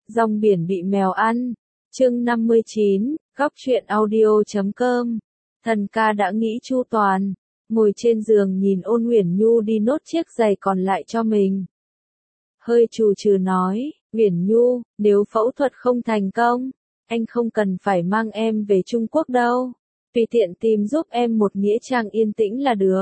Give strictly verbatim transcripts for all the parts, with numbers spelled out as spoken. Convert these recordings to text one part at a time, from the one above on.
Rong biển bị mèo ăn. Chương năm mươi chín, góc truyện audio chấm com. Thần ca đã nghĩ chu toàn, ngồi trên giường nhìn Ôn Uyển Nhu đi nốt chiếc giày còn lại cho mình. Hơi trù trừ nói, Uyển Nhu, nếu phẫu thuật không thành công, anh không cần phải mang em về Trung Quốc đâu. Tùy tiện tìm giúp em một nghĩa trang yên tĩnh là được.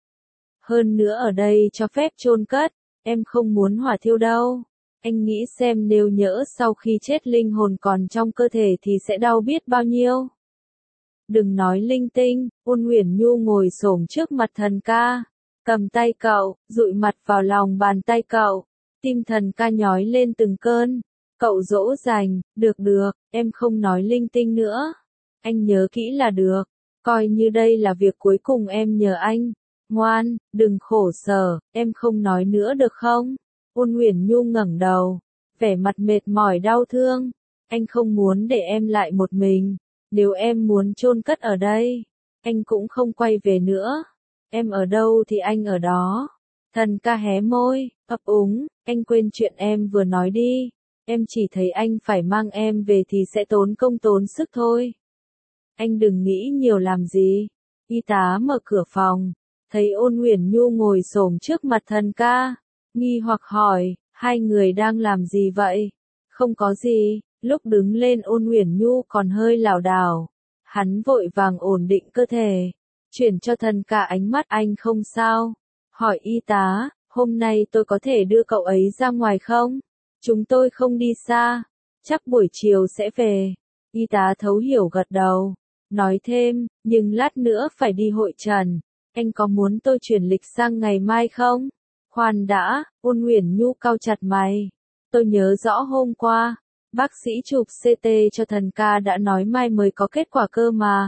Hơn nữa ở đây cho phép chôn cất, em không muốn hỏa thiêu đâu. Anh nghĩ xem nếu nhỡ sau khi chết linh hồn còn trong cơ thể thì sẽ đau biết bao nhiêu. Đừng nói linh tinh, Ôn Uyển Nhu ngồi xổm trước mặt thần ca, cầm tay cậu, dụi mặt vào lòng bàn tay cậu. Tim thần ca nhói lên từng cơn. Cậu dỗ dành, được được, em không nói linh tinh nữa. Anh nhớ kỹ là được, coi như đây là việc cuối cùng em nhờ anh. Ngoan, đừng khổ sở, em không nói nữa được không? Ôn Uyển Nhu ngẩng đầu, vẻ mặt mệt mỏi đau thương. Anh không muốn để em lại một mình. Nếu em muốn chôn cất ở đây, anh cũng không quay về nữa. Em ở đâu thì anh ở đó. Thần ca hé môi, ấp úng, anh quên chuyện em vừa nói đi. Em chỉ thấy anh phải mang em về thì sẽ tốn công tốn sức thôi. Anh đừng nghĩ nhiều làm gì. Y tá mở cửa phòng, thấy Ôn Uyển Nhu ngồi xổm trước mặt thần ca, nghi hoặc hỏi, hai người đang làm gì vậy? Không có gì. Lúc đứng lên Ôn Uyển Nhu còn hơi lảo đảo. Hắn vội vàng ổn định cơ thể, chuyển cho thần ca ánh mắt anh không sao. Hỏi y tá, hôm nay tôi có thể đưa cậu ấy ra ngoài không? Chúng tôi không đi xa, chắc buổi chiều sẽ về. Y tá thấu hiểu gật đầu, nói thêm, nhưng lát nữa phải đi hội trần. Anh có muốn tôi chuyển lịch sang ngày mai không? Khoan đã, Ôn Uyển Nhu cau chặt mày. Tôi nhớ rõ hôm qua, bác sĩ chụp xê tê cho thần ca đã nói mai mới có kết quả cơ mà.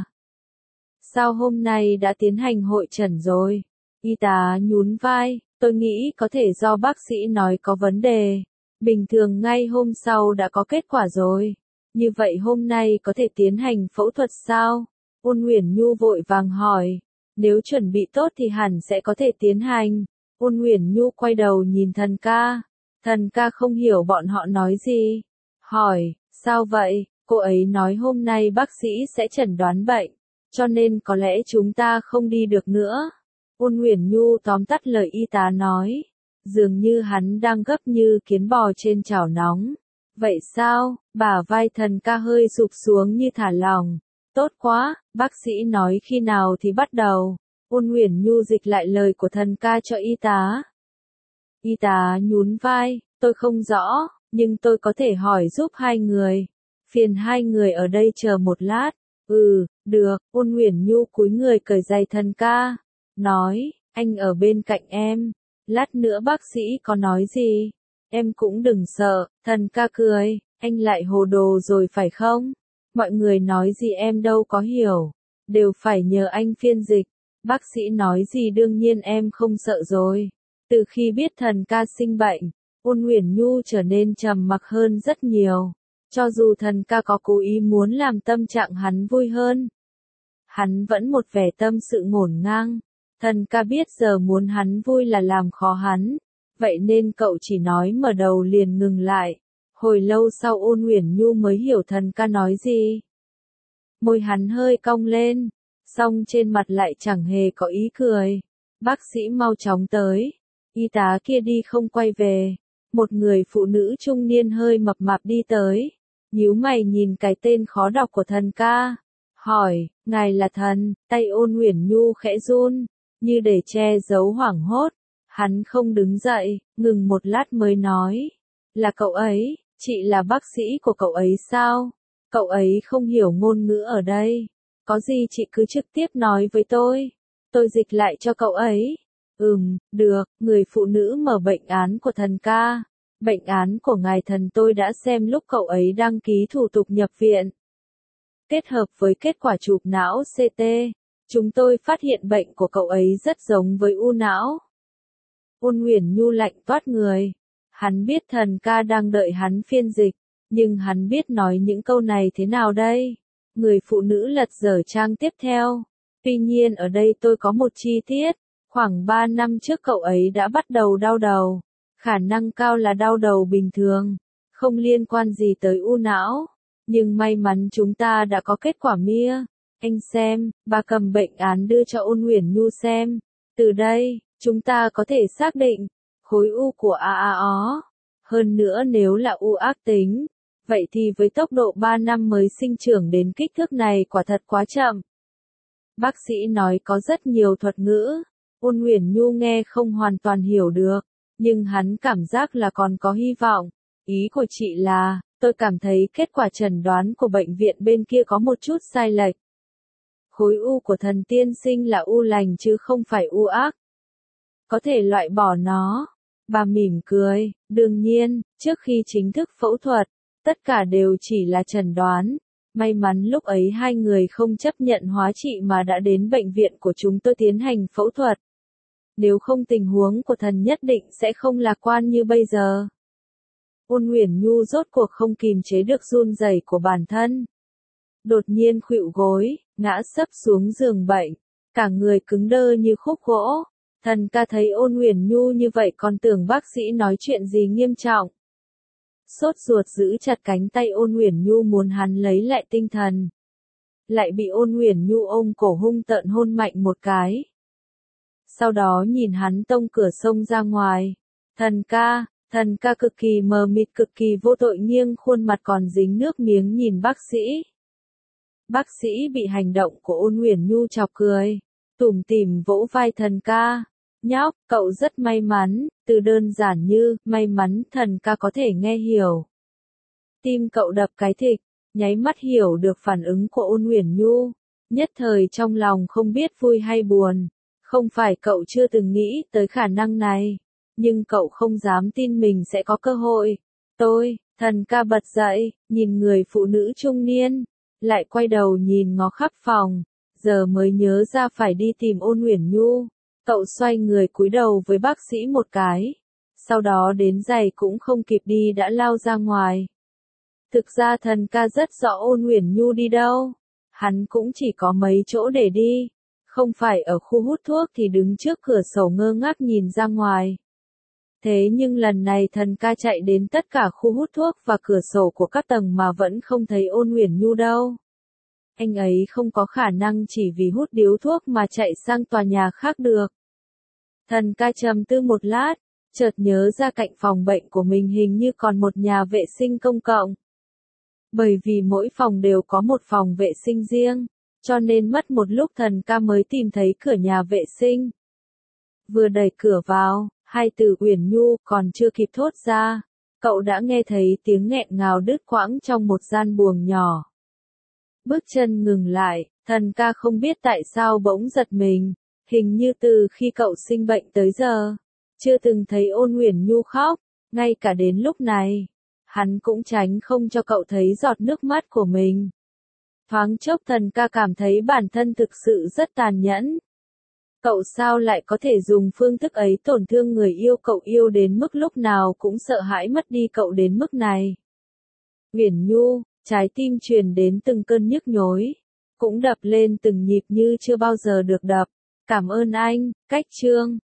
Sao hôm nay đã tiến hành hội trần rồi? Y tá nhún vai, tôi nghĩ có thể do bác sĩ nói có vấn đề. Bình thường ngay hôm sau đã có kết quả rồi. Như vậy hôm nay có thể tiến hành phẫu thuật sao? Ôn Uyển Nhu vội vàng hỏi. Nếu chuẩn bị tốt thì hẳn sẽ có thể tiến hành. Ôn Uyển Nhu quay đầu nhìn thần ca. Thần ca không hiểu bọn họ nói gì. Hỏi, sao vậy? Cô ấy nói hôm nay bác sĩ sẽ chẩn đoán bệnh, cho nên có lẽ chúng ta không đi được nữa. Ôn Uyển Nhu tóm tắt lời y tá nói. Dường như hắn đang gấp như kiến bò trên chảo nóng. Vậy sao? Bả vai thần ca hơi sụp xuống như thả lỏng. Tốt quá, bác sĩ nói khi nào thì bắt đầu. Ôn Uyển Nhu dịch lại lời của thần ca cho y tá. Y tá nhún vai, tôi không rõ, nhưng tôi có thể hỏi giúp hai người. Phiền hai người ở đây chờ một lát. Ừ, được. Ôn Uyển Nhu cúi người cởi giày thần ca. Nói, anh ở bên cạnh em. Lát nữa bác sĩ có nói gì? Em cũng đừng sợ. Thần ca cười, anh lại hồ đồ rồi phải không? Mọi người nói gì em đâu có hiểu. Đều phải nhờ anh phiên dịch. Bác sĩ nói gì đương nhiên em không sợ rồi. Từ khi biết thần ca sinh bệnh, Ôn Uyển Nhu trở nên trầm mặc hơn rất nhiều. Cho dù thần ca có cố ý muốn làm tâm trạng hắn vui hơn, hắn vẫn một vẻ tâm sự ngổn ngang. Thần ca biết giờ muốn hắn vui là làm khó hắn, vậy nên cậu chỉ nói mở đầu liền ngừng lại. Hồi lâu sau Ôn Uyển Nhu mới hiểu thần ca nói gì. Môi hắn hơi cong lên, song trên mặt lại chẳng hề có ý cười. Bác sĩ mau chóng tới. Y tá kia đi không quay về. Một người phụ nữ trung niên hơi mập mạp đi tới, nhíu mày nhìn cái tên khó đọc của thần ca. Hỏi, ngài là thần? Tay Ôn Uyển Nhu khẽ run, như để che giấu hoảng hốt. Hắn không đứng dậy, ngừng một lát mới nói. Là cậu ấy, chị là bác sĩ của cậu ấy sao? Cậu ấy không hiểu ngôn ngữ ở đây. Có gì chị cứ trực tiếp nói với tôi. Tôi dịch lại cho cậu ấy. Ừm, được. Người phụ nữ mở bệnh án của thần ca. Bệnh án của ngài thần tôi đã xem lúc cậu ấy đăng ký thủ tục nhập viện. Kết hợp với kết quả chụp não xê tê, chúng tôi phát hiện bệnh của cậu ấy rất giống với u não. Ôn Uyển Nhu lạnh toát người. Hắn biết thần ca đang đợi hắn phiên dịch, nhưng hắn biết nói những câu này thế nào đây? Người phụ nữ lật dở trang tiếp theo. Tuy nhiên ở đây tôi có một chi tiết. Khoảng ba năm trước cậu ấy đã bắt đầu đau đầu. Khả năng cao là đau đầu bình thường. không liên quan gì tới u não. Nhưng may mắn chúng ta đã có kết quả mia. Anh xem, bà cầm bệnh án đưa cho Ôn Uyển Nhu xem. Từ đây, chúng ta có thể xác định, khối u của a a ó. Hơn nữa nếu là u ác tính, vậy thì với tốc độ ba năm mới sinh trưởng đến kích thước này quả thật quá chậm. Bác sĩ nói có rất nhiều thuật ngữ, Ôn Uyển Nhu nghe không hoàn toàn hiểu được, nhưng hắn cảm giác là còn có hy vọng. Ý của chị là, tôi cảm thấy kết quả chẩn đoán của bệnh viện bên kia có một chút sai lệch. Khối u của thần tiên sinh là u lành chứ không phải u ác. Có thể loại bỏ nó. Bà mỉm cười, đương nhiên, trước khi chính thức phẫu thuật, tất cả đều chỉ là chẩn đoán. May mắn lúc ấy hai người không chấp nhận hóa trị mà đã đến bệnh viện của chúng tôi tiến hành phẫu thuật. Nếu không tình huống của thần nhất định sẽ không lạc quan như bây giờ. Ôn Uyển Nhu rốt cuộc không kìm chế được run rẩy của bản thân. Đột nhiên khuỵu gối, ngã sấp xuống giường bệnh, cả người cứng đơ như khúc gỗ. Thần ca thấy Ôn Uyển Nhu như vậy còn tưởng bác sĩ nói chuyện gì nghiêm trọng. Sốt ruột giữ chặt cánh tay Ôn Uyển Nhu muốn hắn lấy lại tinh thần. Lại bị Ôn Uyển Nhu ôm cổ hung tợn hôn mạnh một cái. Sau đó nhìn hắn tông cửa xông ra ngoài. Thần ca, thần ca cực kỳ mờ mịt cực kỳ vô tội nghiêng khuôn mặt còn dính nước miếng nhìn bác sĩ. Bác sĩ bị hành động của Ôn Uyển Nhu chọc cười, tủm tỉm vỗ vai thần ca. Nhóc, cậu rất may mắn, từ đơn giản như, may mắn thần ca có thể nghe hiểu. Tim cậu đập cái thịch, nháy mắt hiểu được phản ứng của Ôn Uyển Nhu, nhất thời trong lòng không biết vui hay buồn. Không phải cậu chưa từng nghĩ tới khả năng này, nhưng cậu không dám tin mình sẽ có cơ hội. Tôi, thần ca bật dậy, nhìn người phụ nữ trung niên, lại quay đầu nhìn ngó khắp phòng, giờ mới nhớ ra phải đi tìm Ôn Uyển Nhu. Cậu xoay người cúi đầu với bác sĩ một cái, sau đó đến giày cũng không kịp đi đã lao ra ngoài. Thực ra thần ca rất rõ Ôn Uyển Nhu đi đâu, hắn cũng chỉ có mấy chỗ để đi, không phải ở khu hút thuốc thì đứng trước cửa sổ ngơ ngác nhìn ra ngoài. Thế nhưng lần này thần ca chạy đến tất cả khu hút thuốc và cửa sổ của các tầng mà vẫn không thấy Ôn Uyển Nhu đâu. Anh ấy không có khả năng chỉ vì hút điếu thuốc mà chạy sang tòa nhà khác được. Thần ca trầm tư một lát, chợt nhớ ra cạnh phòng bệnh của mình hình như còn một nhà vệ sinh công cộng. Bởi vì mỗi phòng đều có một phòng vệ sinh riêng, cho nên mất một lúc thần ca mới tìm thấy cửa nhà vệ sinh. Vừa đẩy cửa vào, hai từ Uyển Nhu còn chưa kịp thốt ra, cậu đã nghe thấy tiếng nghẹn ngào đứt quãng trong một gian buồng nhỏ. Bước chân ngừng lại, thần ca không biết tại sao bỗng giật mình, hình như từ khi cậu sinh bệnh tới giờ, chưa từng thấy Ôn Uyển Nhu khóc, ngay cả đến lúc này, hắn cũng tránh không cho cậu thấy giọt nước mắt của mình. Thoáng chốc thần ca cảm thấy bản thân thực sự rất tàn nhẫn. Cậu sao lại có thể dùng phương thức ấy tổn thương người yêu cậu yêu đến mức lúc nào cũng sợ hãi mất đi cậu đến mức này. Uyển Nhu, trái tim truyền đến từng cơn nhức nhối, cũng đập lên từng nhịp như chưa bao giờ được đập. Cảm ơn anh, cách chương.